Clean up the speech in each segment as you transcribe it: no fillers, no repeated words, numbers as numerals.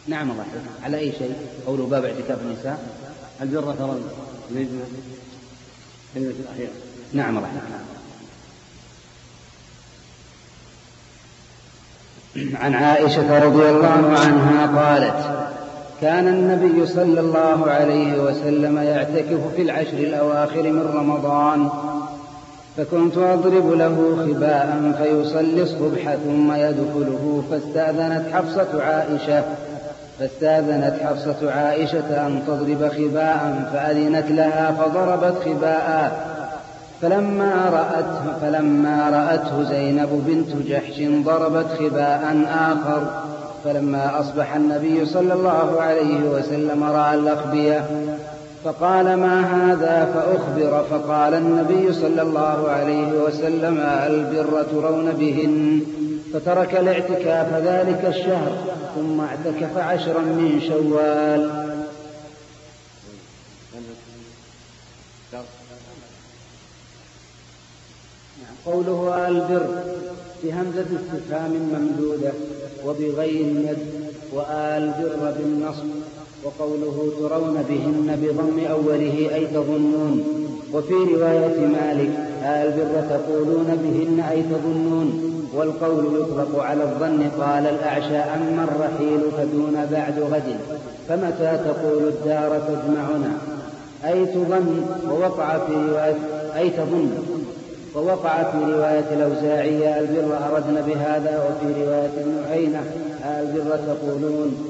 نعم الله على أي شيء؟ قوله باب اعتكاف النساء البر ترون كلمة الأخيرة. نعم الله. عن عائشة رضي الله عنها قالت: كان النبي صلى الله عليه وسلم يعتكف في العشر الأواخر من رمضان، فكنت أضرب له خباء فيصلي الصبح ثم يدخله، فاستأذنت حفصة عائشة أن تضرب خباء فأذنت لها فضربت خباء، فلما رأته زينب بنت جحش ضربت خباء آخر. فلما أصبح النبي صلى الله عليه وسلم رأى الأخبية فقال: ما هذا؟ فأخبر، فقال النبي صلى الله عليه وسلم: البر ترون بهن. فترك الاعتكاف ذلك الشهر ثم اعتكف 10 من شوال. قوله البر بهمزة استفهام ممدودة وبغير مد، والبر بالنصب. وقوله ترون بهن بضم أوله أي تظنون. وفي رواية مالك: البر تقولون بهن أي تظنون. والقول يطلق على الظن. قال الأعشى: أما الرحيل فدون بعد غد، فمتى تقول الدار تجمعنا أي تظن. ووقع في رواية الأوزاعية: البر أردن بهذا. وفي رواية ابن عيينة: البر تقولون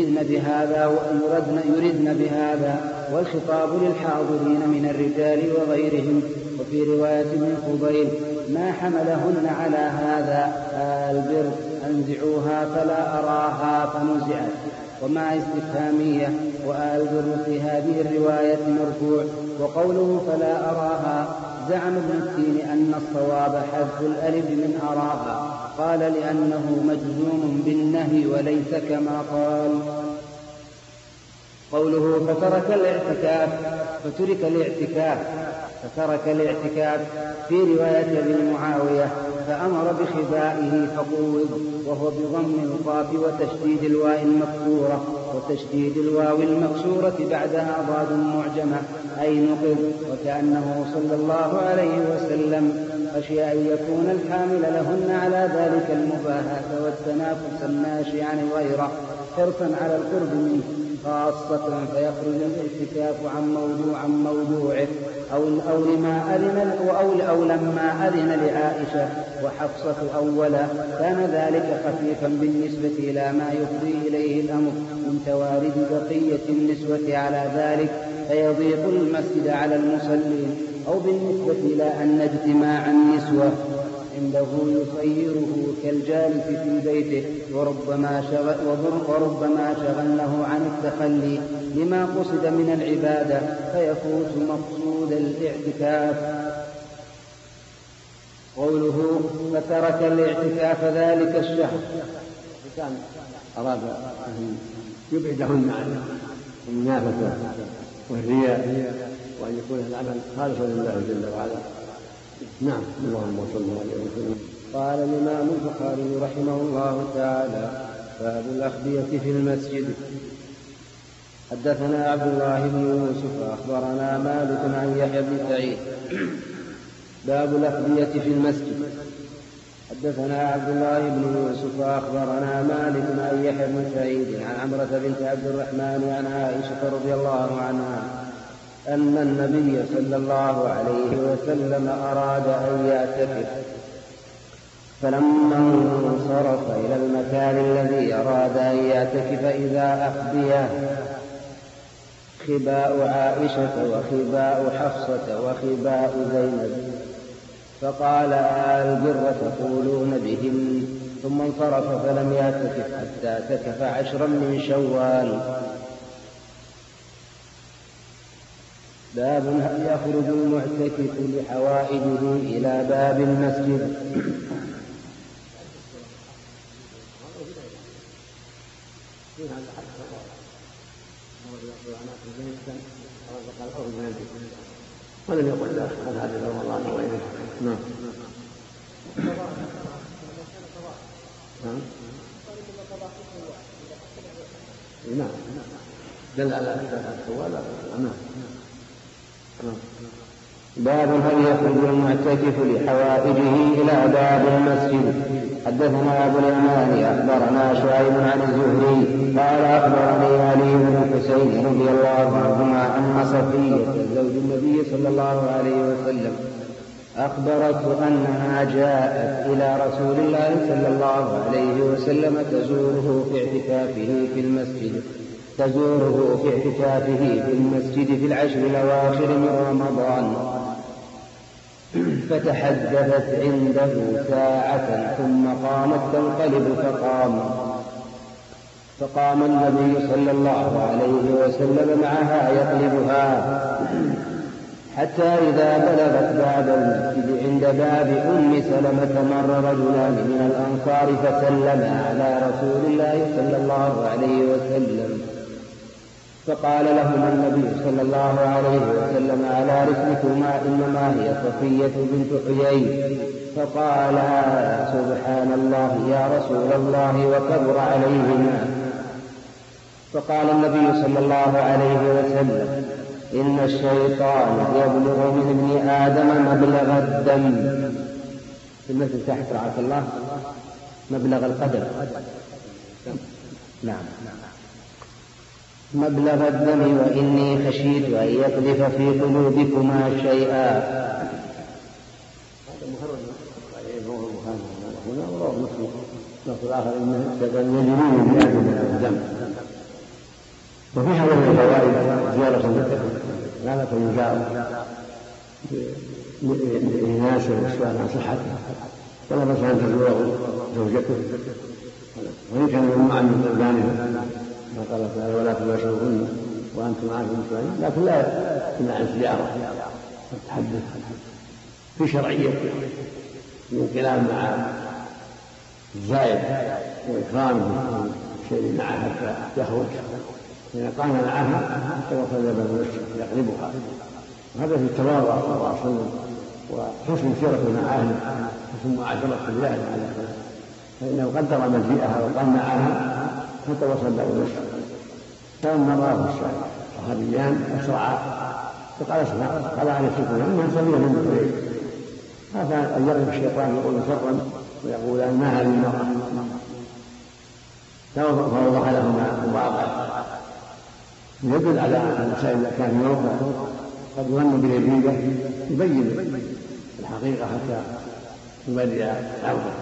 يردن بهذا. والخطاب للحاضرين من الرجال وغيرهم. وفي رواية ابن فضيل: ما حملهن على هذا البر أنزعوها فلا أراها، فنزعت. وما استفهامية. والبر في هذه الرواية مرفوع. وقوله فلا أراها زعم ابن التين أن الصواب حذف الألف من أراها، قال لأنه مجزوم بالنهي وليس كما قال. قوله فترك الاعتكاف في رواية ابن معاوية: فأمر بخبائه فقوض، وهو بضم القاف وتشديد الواو المكسورة بعدها ضاد معجمة أي نقض. وكأنه صلى الله عليه وسلم خشي أن يكون الحامل لهن على ذلك المباهاة والتنافس الناشئ عن الغيرة حرصا على القرب منه خاصة، فيخرج الاعتكاف عن موضوعه أو لما أذن لعائشة وحفصة أولا كان ذلك خفيفا بالنسبة إلى ما يفضي إليه الأمر من توارد بقية النسوة على ذلك، فيضيق المسجد على المصلين. أو بالنسبة إلى أن اجتماع النسوة عنده يصيره كالجالس في بيته، وربما شغله عن التخلي لما قصد من العبادة فيفوت مقصود الاعتكاف. قوله فترك الاعتكاف ذلك الشهر، كان أراد أن يبعدهن عن المنافسة والرياء وأن يكون العمل خالصا لله جل وعلا. نعم. اللهم صل عليه وسلم. قال الإمام البخاري رحمه الله تعالى: باب الأخبية في المسجد. حدثنا عبد الله بن يوسف أخبرنا مالك عن يحيى بن سعيد. باب الأخبية في المسجد. حدثنا عبد الله بن يوسف أخبرنا مالك عن يحيى بن سعيد عن عمرة بنت عبد الرحمن عن عائشة رضي الله عنها أن النبي صلى الله عليه وسلم أراد أن يعتكف، فلما انصرف إلى المكان الذي أراد أن يعتكف إذا أخبيه خباء عائشة وخباء حفصة وخباء زينب، فقال: البر تقولون بهم، ثم انصرف فلم يعتكف حتى اعتكف 10 من شوال. باب هل يخرج المعتكف لحوائجه إلى باب المسجد. ولم يقل لا عن هذا رمضان وغيره. نعم. نعم دل على السوال. نعم. باب هل يخرج المعتكف لحوائجه إلى باب المسجد. حدثنا أبو اليمان أخبرنا شعيب عن الزهري قال أخبرني علي بن الحسين رضي الله عنهما أن صفية زوج النبي صلى الله عليه وسلم أخبرته أنها جاءت إلى رسول الله صلى الله عليه وسلم تزوره في اعتكافه في المسجد في العشر الأواخر من رمضان، فتحدثت عنده ساعة ثم قامت تنقلب فقام النبي صلى الله عليه وسلم معها يقلبها حتى إذا بلغت باب المسجد عند باب أم سلمة مر رجلان من الأنصار فسلما على رسول الله صلى الله عليه وسلم، فقال لهما النبي صلى الله عليه وسلم على رسلكما إنما هي صفية بنت حيي، فقالا سبحان الله يا رسول الله وكبر عليهما. فقال النبي صلى الله عليه وسلم إن الشيطان يبلغ من ابن آدم مبلغ الدم، في المثل تحت رعاك الله مبلغ القدر، نعم مبلغ الدم، وإني خشيت أن يقذف في قلوبكما شيئا. هذا محرم عليه رواه البخاري هنا ورواه مسلم نص الآخر إنه يجري من آدم من الدم. وفي هذه الفوائد زيارة لا بأس يزار لإناسه والسؤال عن صحته، ولا بأس أن تزوره زوجته وإن كان ممنوعا من إقبالها ما قال تعالى ولا تباشروهن وأنتم عاكفون في الصلاة، لكن لا يمنع عن الزيارة والتحدث في شرعية الانقلاب مع الزائر وإكرامه شيء معه حتى يخرج، إذا قام معها حتى وصل إلى باب المسجد يقلبها، وهذا في التواضع صلى الله عليه وسلم وحسن سيرته مع أهله حسن معاشرة الرجال على هذا، فإنه قدر مجيئها وقام معها حتى وصل إلى المسجد. فلما رآه الصحابيان أسرعا فقال قال عليه الصلاة والسلام إنها صفية بنت حيي، هذا أن يغلب الشيطان يقول سرا ويقول أن ما هذه المرأة، فوضح لهما الواقع يدل على أن الإنسان إذا كان في موقع قد يظن به الريبة يبين الحقيقة حتى يبرئ عرضه.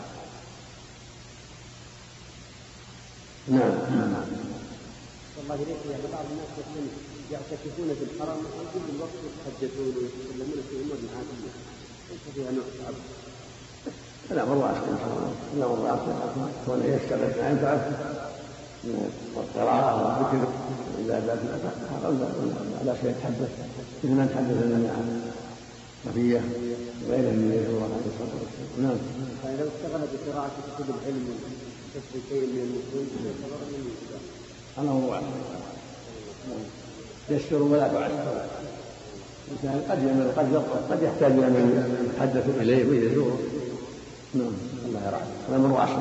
نعم. والله إليك يعني بعض الناس يعتكفون في الحرم وكل الوقت يتحدثون ويتكلمون في أمور عادية ليس فيها نوع تعب. لا والله إن شاء الله لا والله كون يشتغل ما ينفع والقراءة والذكر والعبادات لا شيء يتحدث مثل ما نتحدث عن صفية وغيرها من الله عليه الصلاة والسلام. نعم. فإذا اشتغل بقراءة كتب العلم وكسب شيء من المسلمين يعتبر من الإسلام. أنا هو يسر ولا تعسر، قد يحتاج إلى من يتحدث إليه ويزوره. نعم الله يرحمه الأمر واسع.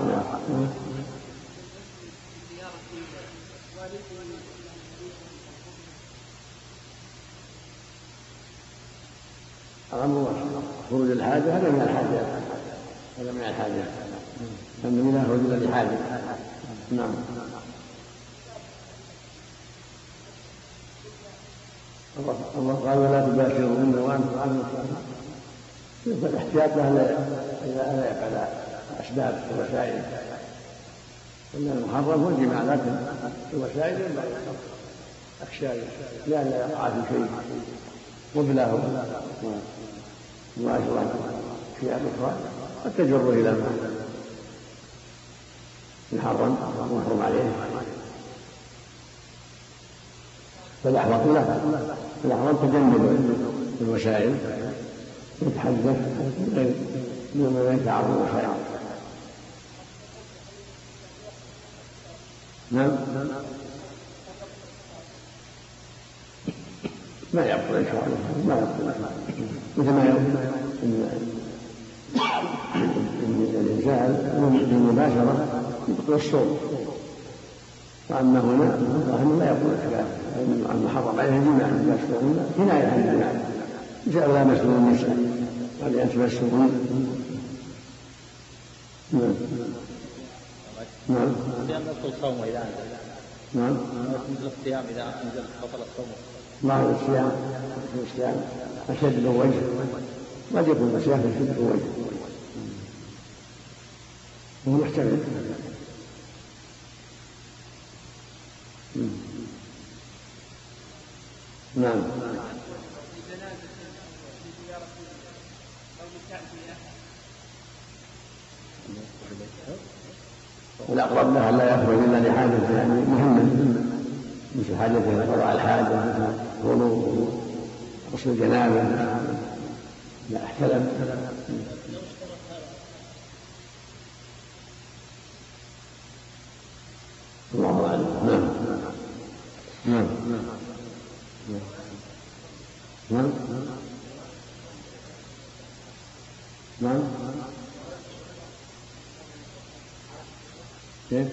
الأمر واسع، خروج الحاجة هذا من الحاجات، أن منها خروج الحاجة. نعم. الله قال ولا تباشرون وأنتم عاكفون في الصلاة، فالاحتياط له لا يقع أسباب الوسائل، إن المحرم هو الجماع، لكن الوسائل لا أخشى لأن يقع في شيء قبله ومعاشرة أشياء أخرى قد تجر إلى ما يحرم ويحرم عليه، فالأحوط تجنب الوسائل يتحدث بما يتعرض الخير. نعم ما يبطل إن شاء الله، ما يبطل مثل ما إن الإنسان بالمباشرة يبطل الصوم، وأما هنا الله لا يقول أن حرم عليه الجماع كناية عن الجماع جاء لا مسلم النساء ولأن تمسهن. نعم نعم الصوم إذا أنزل. نعم الصيام إذا أنزل بطل الصوم. الله الصيام أشد بالوجه قد يكون الصيام أشد بالوجه وهو محتمل. نعم والأقرب لها لا يخرج إلا لحاجة يعني مهمة مثل حاجة قضاء الحاجة مثل الوضوء غسل الجنابة لا احتلم. الله أعلم. نعم نعم نعم نعم كيف؟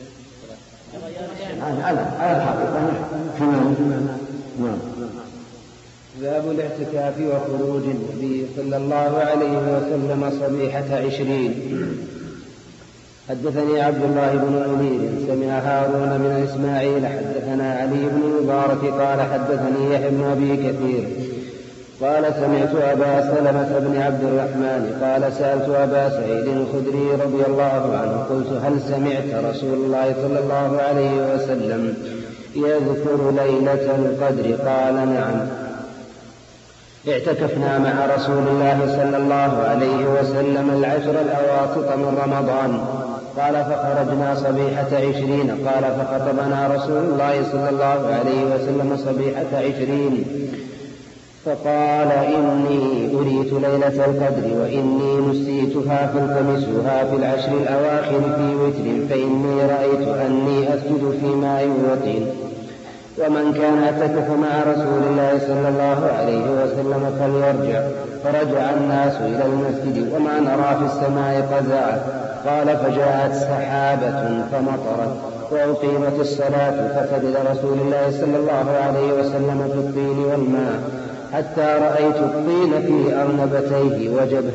على الحقيقة نعم. باب الاعتكاف وخروج النبي صلى الله عليه وسلم صبيحة 20. حدثني عبد الله بن منير سمع هارون من إسماعيل حدثنا علي بن المبارك قال حدثني يحيى بن أبي كثير قال سمعت أبا سلمة بن عبد الرحمن قال سألت أبا سعيد الخدري رضي الله عنه قلت هل سمعت رسول الله صلى الله عليه وسلم يذكر ليلة القدر؟ قال نعم. اعتكفنا مع رسول الله صلى الله عليه وسلم العشر الأواسط من رمضان. قال فخرجنا صبيحة 20. قال فخطبنا رسول الله صلى الله عليه وسلم صبيحة 20 فقال إني أريت ليلة القدر وإني نسيتها فالتمسوها في العشر الأواخر في وتر فإني رأيت أني أسجد في ماء وطين. ومن كان اعتكف مع رسول الله صلى الله عليه وسلم فليرجع. فرجع الناس إلى المسجد وما نرى في السماء قزعة. قال فجاءت سحابة فمطرت وأقيمت الصلاة فسجد رسول الله صلى الله عليه وسلم في الطين والماء حتى رأيت الطين في أرنبته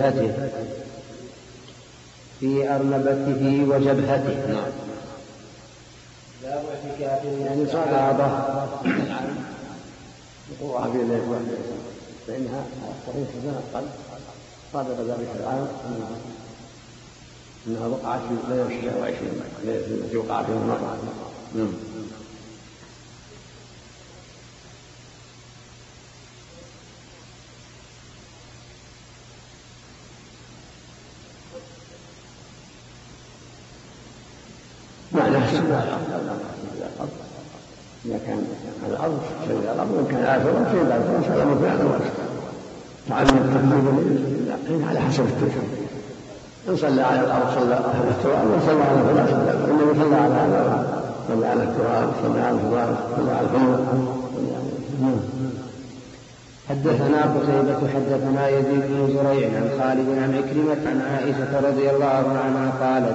وجبهته. نعم. باب اعتكاف يعني صلاة وقوعها في الليل فإنها صحيح سنة القلب صادق ذلك العام أنها وقعت في ليلة 26 التي وقع فيها المرأة. نعم. معنى السنة إذا كان على الأرض شيء على الأرض وإن كان على الفرش شيء على الفرش هذا مفعل الوجه تعلم التقليد على حسب التكليف. إن صلى على الأرض صلى على التراب وإن صلى على الفراش إنه صلى على هذا صلى على التراب صلى على الفراش صلى على الحمر. حدثنا قتيبة حدثنا يزيد بن زريع عن خالد عن عكرمة عن عائشة رضي الله عنها قالت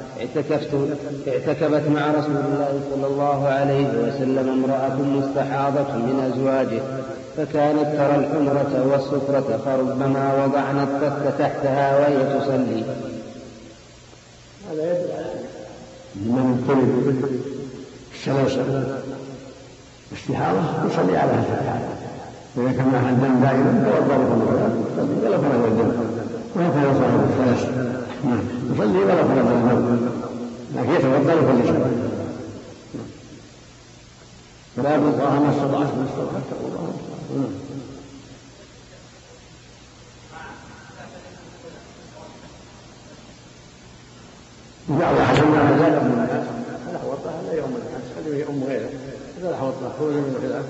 اعتكفت مع رسول الله صلى الله عليه وسلم امرأة مستحاضة من أزواجه فكانت ترى الحمرة والصفرة فربما وضعنا التفت تحتها وهي تصلي. هذا يدل على من طلب السلاسل استحاضة يصلي على هذا الحالة. إذا كان معها الدم دائما توضأ ولا فرج الدم وهكذا صاحب السلاسل يصلي ولا فرج الدم لكن يتوضأ ويصلي صلاة. باب الله ما استطعت من استطاعت اتقوا الله. إذا واحد ما زاد من الناس فلا حوطه هذا يوم الناس خليه يؤم غيره هذا حوطه خروج من الخلاف.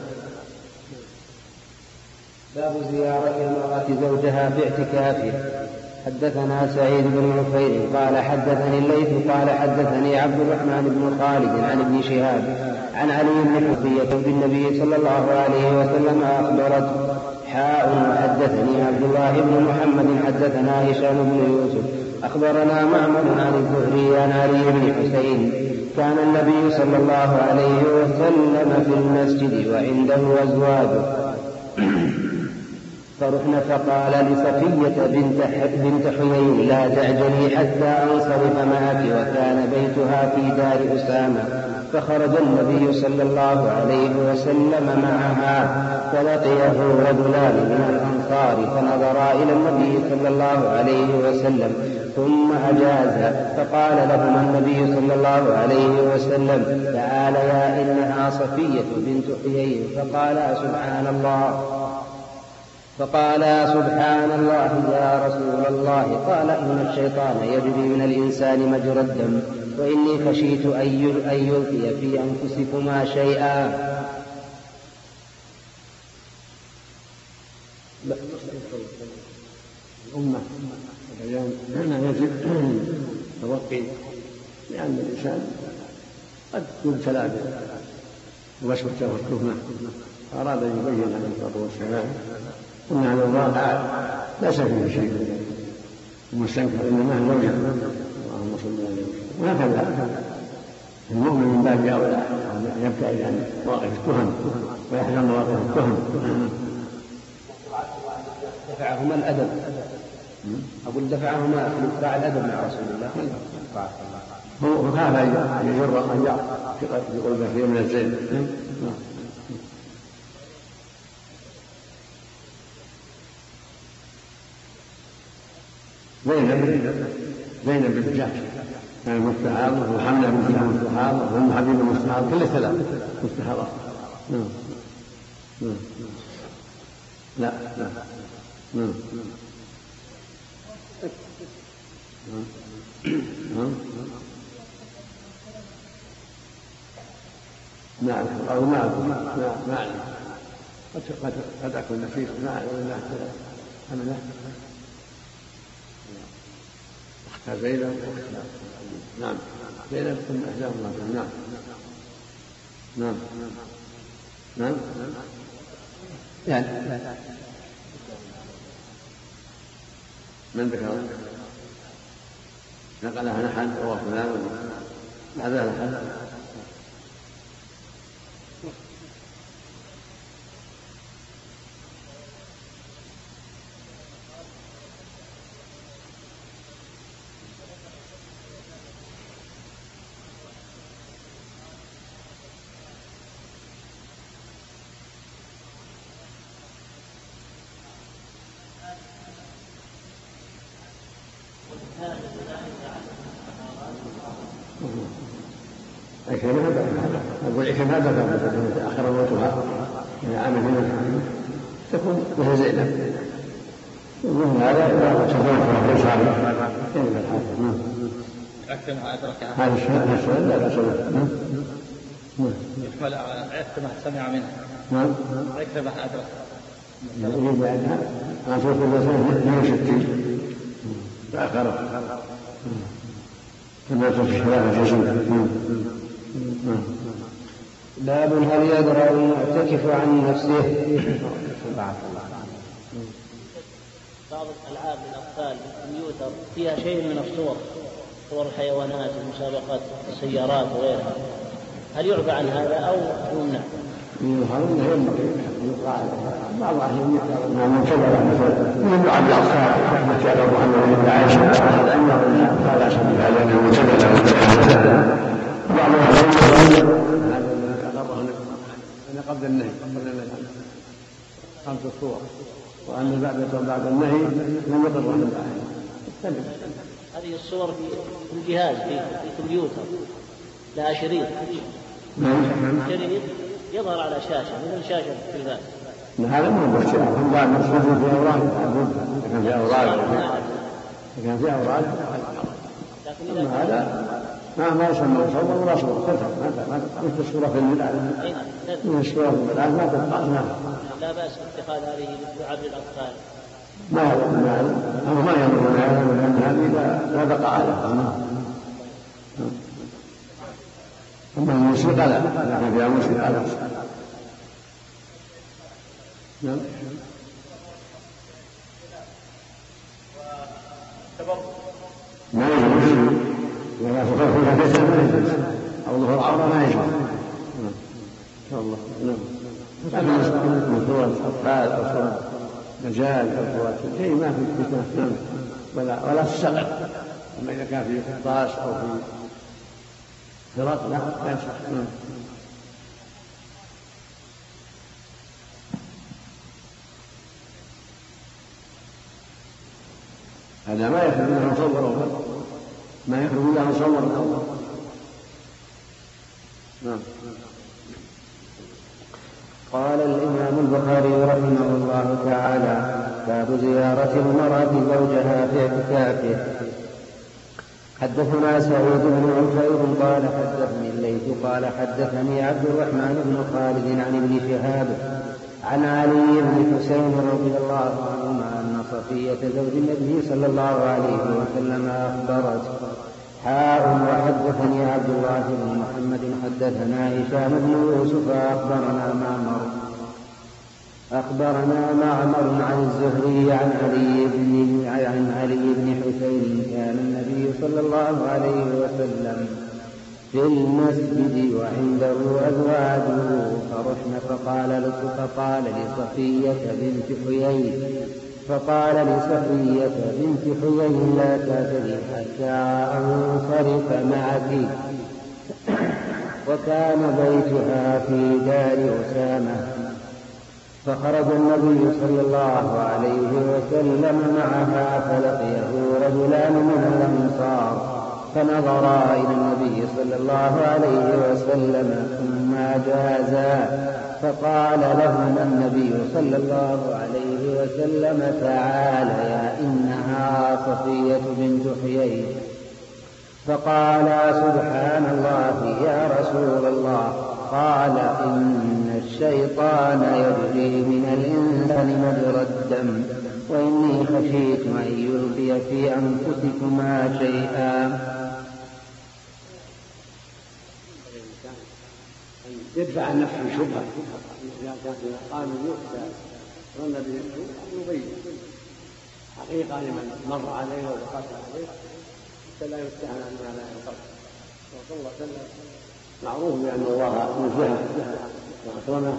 باب زيارة المرأة زوجها في اعتكافه. حدثنا سعيد بن عفير قال حدثني الليث قال حدثني عبد الرحمن بن خالد عن ابن شهاب عن علي بن حفية بالنبي صلى الله عليه وسلم أخبرت حدثني عبد الله بن محمد حدثنا هشام بن يوسف أخبرنا معمر عن الزهري عن علي بن حسين وكان النبي صلى الله عليه وسلم في المسجد وعنده أزواجه فرحنا فقال لصفية بنت حيي لا تعجلي حتى أنصرف معك، وكان بيتها في دار أسامة. فخرج النبي صلى الله عليه وسلم معها فلقيه رجلان من الأنصار فنظرا إلى النبي صلى الله عليه وسلم ثم أجاز، فقال لهما النبي صلى الله عليه وسلم تعاليا إنها صفية بنت حيي، فقالا سبحان الله يا رسول الله. قال إن الشيطان يجري من الإنسان مجرى الدم وإني خشيت أن يلقي في أنفسكما شيئا. الأمة والبيان يجب توقي، لأن الإنسان قد يبتلى بالوسوسة والتهمة، فأراد أن يبين عليه الصلاة والسلام أن على الواقع ليس فيه شيء المستنكر إنما هو زوجة، اللهم صل عليه وسلم. وهكذا المؤمن من باب أولى أن يبتعد عن مواقف التهم ويحذر مواقف التهم. دفعهما الأدب، أقول دفعهما في إقراع الأدب مع رسول الله. هو خاف أن يجر أن في قلبه شيء من الزين. زينب بنت جحش كان المستحاضة، وحملة بنت جحش المستحاضة، وأم حبيبة المستحاضة، كل الثلاث مستحاضات. لا نعم أو ما قد أكون نسيت حملة أختها زينب. نعم زينب ثم إحداهما. نعم يعني من ذكر نقلها نحن رواه فلان هذا نحن. هذا آخر موتها إلى عام من تكون مثل زينب، ومن هذا إذا تزوجها في صالح كيف الحاكم. هذا السؤال لا بأس به. يحمل عكرمة سمع منها. نعم عكرمة أدرك. يريد عنها أن توصل سنة 62 فأخرت كما في خلافة يزيد. باب هل يدرأ المعتكف عن نفسه. بعض الألعاب للأطفال بالكمبيوتر فيها شيء من الصور، صور الحيوانات ومسابقات السيارات وغيرها، هل يعفى عن هذا أو يمنع؟ بعض الأحيان من كبر من يلعب بالأطفال كما تعلم أنه من عائشة لا بأس بهذا أنه متبع بعض الأحيان قبل النهي خمس الصور، وأن بعد النهي لم يقر عن الآية. هذه الصور في الجهاز في الكمبيوتر لها شريط يظهر على شاشة مثل شاشة التلفاز. هذا مو بشيء، هم بعد مسجد في أوراق كان في أوراق أما هذا ما يسمى صور ولا صور مثل الصورة في الملعب من الصورة في الملعب ما تبقى. لا بأس باتخاذ هذه لعب الأطفال. ما يمر لأن هذه لا بقى عليها. أما الموسيقى لا فيها موسيقى لا. نعم ما يجوز ولا تخاف فيها بيتا ما يجوز أو وظهور العورة ما يجوز. إن شاء الله. نعم. من صور الأطفال أو صور مجال أو صور شيء ما في فتنة. نعم. ولا تستغل. أما إذا كان في قرطاس أو في فرط لا يصح. نعم. هذا ما يخرج منه مصور ما يخرج منه مصور الأول. نعم. قال الإمام البخاري رحمه الله تعالى: باب زيارة المرأة زوجها في اعتكافه. حدثنا سعيد بن عفير قال حدثني الليث قال حدثني عبد الرحمن بن خالد عن ابن شهاب عن علي بن حسين رضي الله عنهما أن صفية زوج النبي صلى الله عليه وسلم أخبرت وحدثني عبد الله بن محمد حدثنا هشام بن يوسف أخبرنا معمر عن الزهري عن علي بن حسين كان النبي صلى الله عليه وسلم في المسجد وعنده أزواجه فرحن فقال لصفية بنت حيي لا تأتي حتى أنصرف معك. وكان بيتها في دار أسامة. فخرج النبي صلى الله عليه وسلم معها فلقيه رجلان من الأنصار فنظرا إلى النبي صلى الله عليه وسلم ثم جازا فقال لهما النبي صلى الله عليه وسلم: تعاليا إنها صفية بنت حيي. فقالا: سبحان الله يا رسول الله. قال: إن الشيطان يجري من الإنسان مجرى الدم وإني خشيت أن يلقي في أنفسكما شيئا. يدفع عن نفسه الشبهة إذا كان قانون يؤتى ظن به يبين حقيقة لمن مر عليه وقاتل عليه حتى لا يتهم أنها لا ينقص. صلى الله عليه وسلم معروف بأن الله نزهه وأكرمه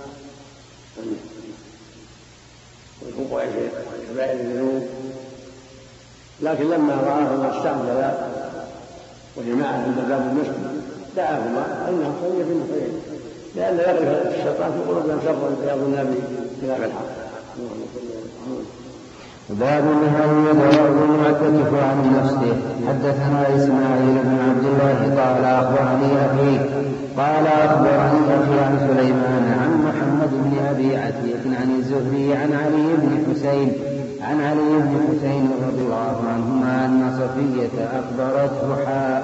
والوقوع في كبائر الذنوب، لكن لما رآهما استعجلا وجماعة عند باب المسجد دعاهما أنها صفية بنت حيي لأن يغرق الشيطان في قلوبهم شرا فيظن بخلاف الحق. باب هل يدعو المعتكف عن نفسه. حدثنا إسماعيل بن عبد الله قال أخبرني أخي قال أخبرني أخي عن سليمان عن محمد بن أبي عتية عن الزهري عن علي بن حسين رضي الله عنهما أن صفية أخبرته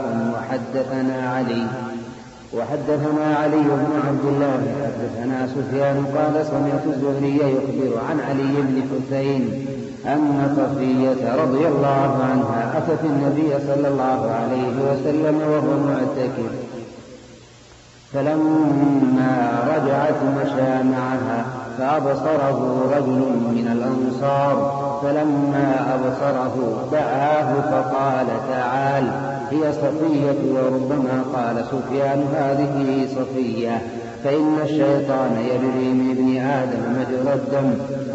وحدثنا علي بن عبد الله حدثنا سفيان قال سمعت الزهري يخبر عن علي بن حسين أن صفية رضي الله عنها أتت النبي صلى الله عليه وسلم وهو معتكف فلما رجعت مشى معها فأبصره رجل من الأنصار فلما أبصره دعاه فقال: تعال هي صفية. وربما قال سفيان: هذه صفية، فإن الشيطان يجري من ابن آدم مجرى الدم.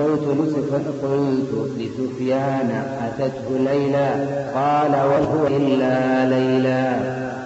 قلت لسفيان: أتته ليلى؟ قال: وهو إلا ليلى.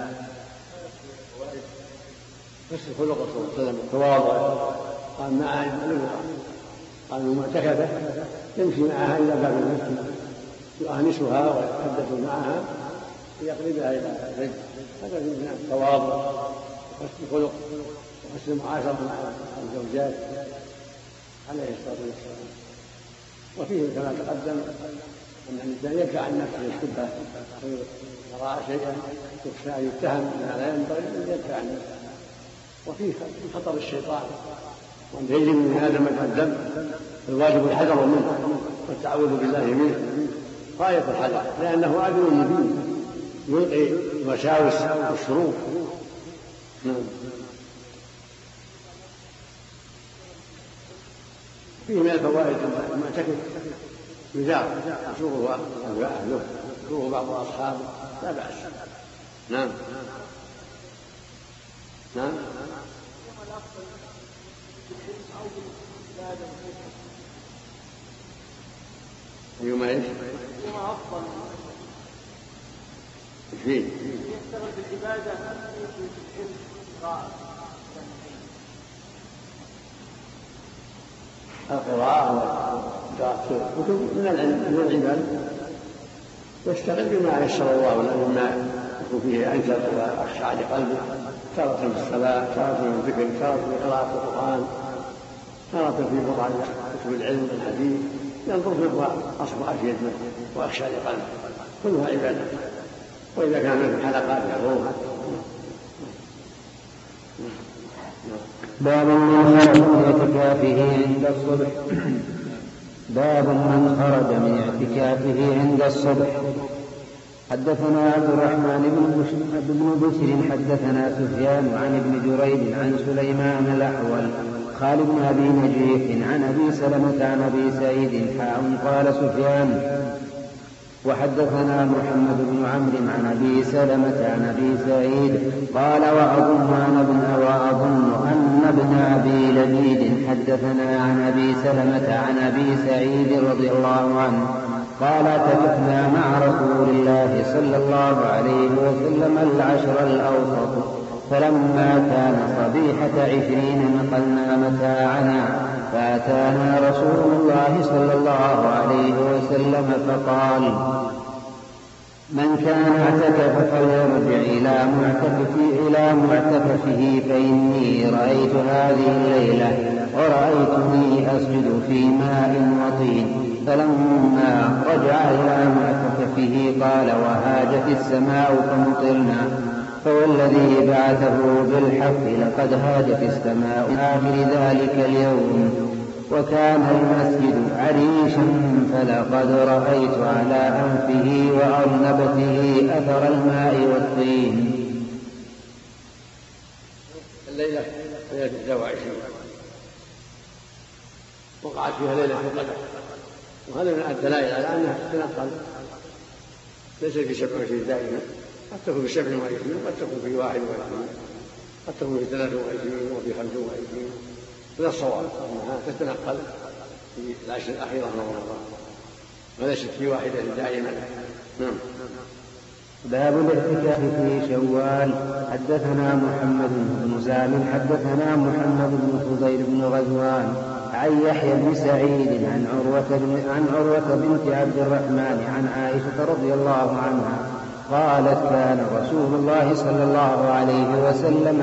حسن خلق رسول الله صلى الله عليه وسلم التواضع. قال معها قال المعتكفة يمشي معها إلى باب المسجد يؤانسها ويتحدث معها ليقربها إلى الرجل. هذا من التواضع وحسن الخلق وحسن المعاشرة مع الزوجات عليه الصلاة والسلام. وفيه كما تقدم أن الإنسان يدفع عن نفسه الشبهة يرى شيئا يخشى أن يتهم بما لا ينبغي أن يدفع عن نفسه. وفيه خطر الشيطان وأن يجري من هذا مجرى الدم الواجب الحذر منه والتعوذ بالله منه غاية الحذر لأنه عدو مبين يلقي الوساوس والشرور. فيه من الفوائد المعتكف يزار يزوره أهله يزوره بعض أصحابه لا بأس. نعم. نعم. أيما إيش؟ أيما أفضل فيه يشتغل بالعبادة القراءة وقراءة كتب من العلم من العبادة، يشتغل بما يسر الله له مما يكون فيه أنشط وأخشع لقلبه، تارة في الصلاة، تارة في الذكر، تارة في قراءة القرآن، تارة في قراءة كتب العلم والحديث، ينظر فيه أصبح أفيد وأخشى لقلبه، كلها عبادة. وإذا كان من حلقات يحضرها. باب من خرج من اعتكافه عند الصبح. باب من خرج من اعتكافه عند الصبح. حدثنا عبد الرحمن بن بشر حدثنا سفيان عن ابن جريج عن سليمان الأحول خالد بن أبي نجيح عن أبي سلمة عن أبي سعيد قال سفيان وحدثنا محمد بن عمرو عن أبي سلمة عن أبي سعيد قال وأظن أن ابن أبي لبيد حدثنا عن أبي سلمة عن أبي سعيد رضي الله عنه قال اعتكفنا مع رسول الله صلى الله عليه وسلم العشر الأوسط، فلما كان صبيحة 20 نقلنا متاعنا، فأتانا رسول الله صلى الله عليه وسلم فقال من كان اعتكف فليرجع إلى معتكفه، فإني رأيت هذه الليلة ورأيتني أسجد في ماء وطين. فلما رجع إلى معتكفه قال وهاجت السماء فمطرنا، فوالذي بعثه بالحق لقد هاجت السماء آخر ذلك اليوم، وكان المسجد عريشا فلقد رأيت على أنفه وأرنبته أثر الماء والطين. الليلة 29 وقعت فيها ليلة القدر، وهذا من الدلائل على أنها تتنقل، ليس في 27 دائما، قد تكون في 27 وقد تكون في 21 قد تكون في 23 وفي 25 من الصواب أنها تتنقل في العشر الأخيرة من رمضان وليست في واحدة دائما. نعم. باب الاعتكاف في شوال. حدثنا محمد بن سالم حدثنا محمد بن فضيل بن غزوان عن يحيى بن سعيد عن عروة بنت عبد الرحمن عن عائشة رضي الله عنها قالت كان رسول الله صلى الله عليه وسلم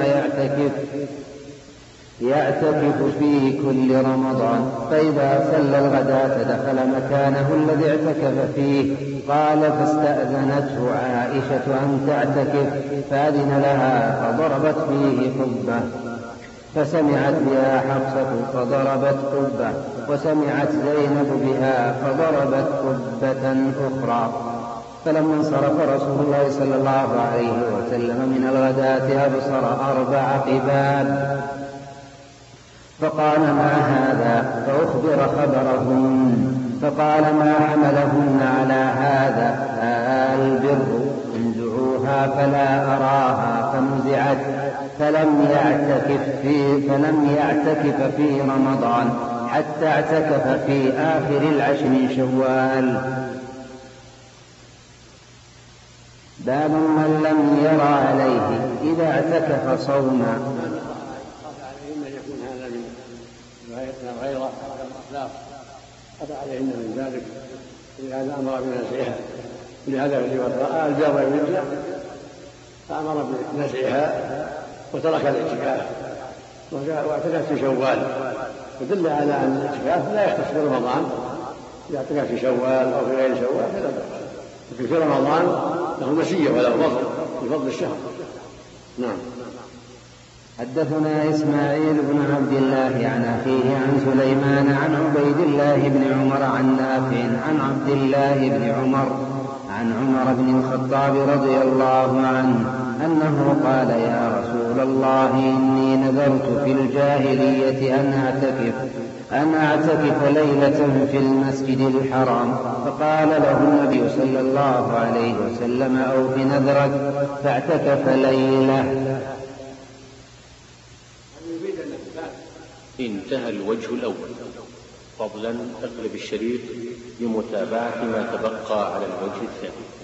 يعتكف في كل رمضان، فإذا صلى الغداة دخل مكانه الذي اعتكف فيه. قال فاستأذنته عائشة أن تعتكف فأذن لها فضربت فيه قبة، فسمعت بها حفصة فضربت قبة، وسمعت زينب بها فضربت قبة أخرى. فلما انصرف رسول الله صلى الله عليه وسلم من الغداة أبصر 4 قباب، فقال ما هذا؟ فأخبر خبرهن، فقال ما حملهن على هذا؟ البر انزعوها فلا أراها، فنزعت، فلم يعتكف في رمضان حتى اعتكف في آخر 10 من شوال. باب من لم يرى عليه إذا اعتكف صوما. غير الأخلاق أتى عليهن من ذلك، لهذا أمر بنزعها، لهذا الذي رأى الجار يرجع فأمر بنزعها وترك الاعتكاف واعتكف في شوال، ودل على أن الاعتكاف لا يختص برمضان، إذا اعتكف في شوال أو في غير شوال فلا بأس، لكن في رمضان له مزية وله فضل بفضل الشهر. نعم. حدثنا إسماعيل بن عبد الله عن أخيه عن سليمان عن عبيد الله بن عمر عن نافع عن عبد الله بن عمر عن عمر بن الخطاب رضي الله عنه أنه قال يا رسول الله إني نذرت في الجاهلية أن أعتكف ليلة في المسجد الحرام، فقال له النبي صلى الله عليه وسلم أوف نذرك، فاعتكف ليلة. انتهى الوجه الأول. فضلا اقلب الشريط لمتابعة ما تبقى على الوجه الثاني.